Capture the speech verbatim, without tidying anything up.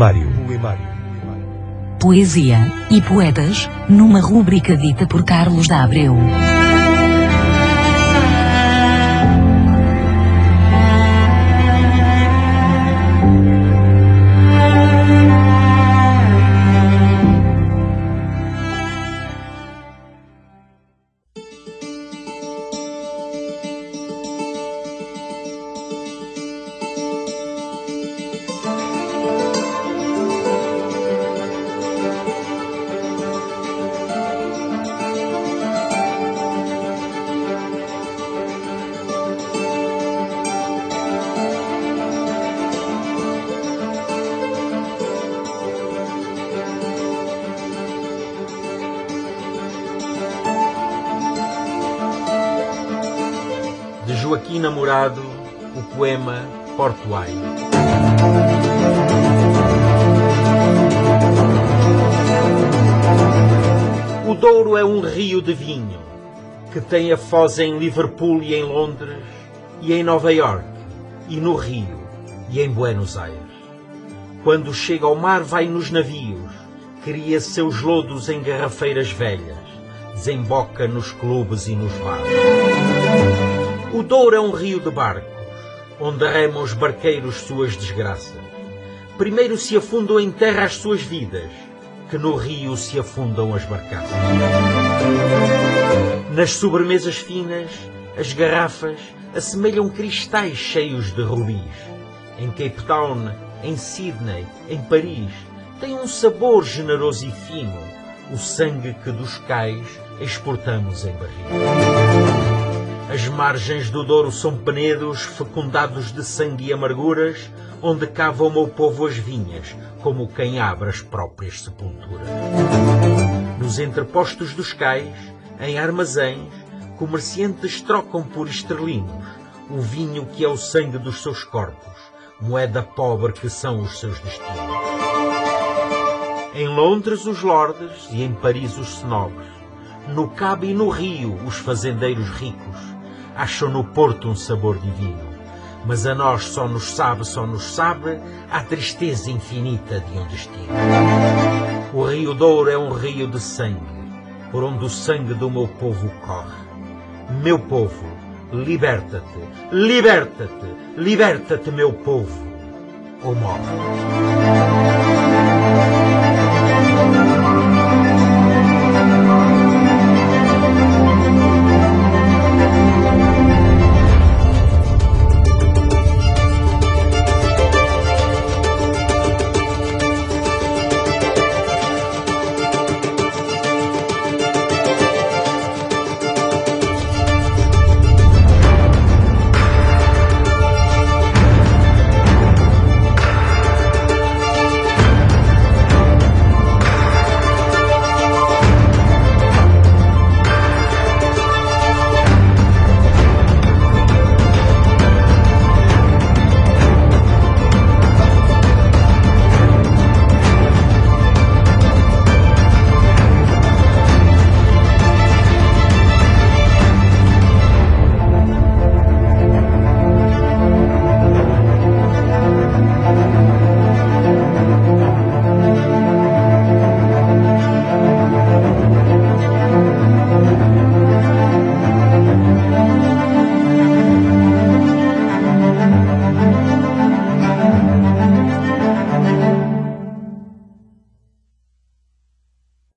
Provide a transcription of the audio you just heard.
Poemário. Poesia e poetas, numa rúbrica dita por Carlos da Abreu. De Joaquim Namorado, o poema Portuário. O Douro é um rio de vinho, que tem a foz em Liverpool e em Londres, e em Nova Iorque, e no Rio, e em Buenos Aires. Quando chega ao mar, vai nos navios, cria seus lodos em garrafeiras velhas, desemboca nos clubes e nos bares. O Douro é um rio de barcos, onde remam os barqueiros suas desgraças. Primeiro se afundam em terra as suas vidas, que no rio se afundam as barcaças. Nas sobremesas finas, as garrafas assemelham cristais cheios de rubis. Em Cape Town, em Sydney, em Paris, tem um sabor generoso e fino, o sangue que dos cais exportamos em barris. As margens do Douro são penedos fecundados de sangue e amarguras, onde cava o meu povo as vinhas, como quem abre as próprias sepulturas. Nos entrepostos dos cais, em armazéns, comerciantes trocam por esterlinos o vinho que é o sangue dos seus corpos, moeda pobre que são os seus destinos. Em Londres os lordes e em Paris os snobs, no Cabo e no Rio os fazendeiros ricos, acham no Porto um sabor divino, mas a nós só nos sabe, só nos sabe a tristeza infinita de um destino. O Rio Douro é um rio de sangue, por onde o sangue do meu povo corre. Meu povo, liberta-te, liberta-te, liberta-te, meu povo, ou morre.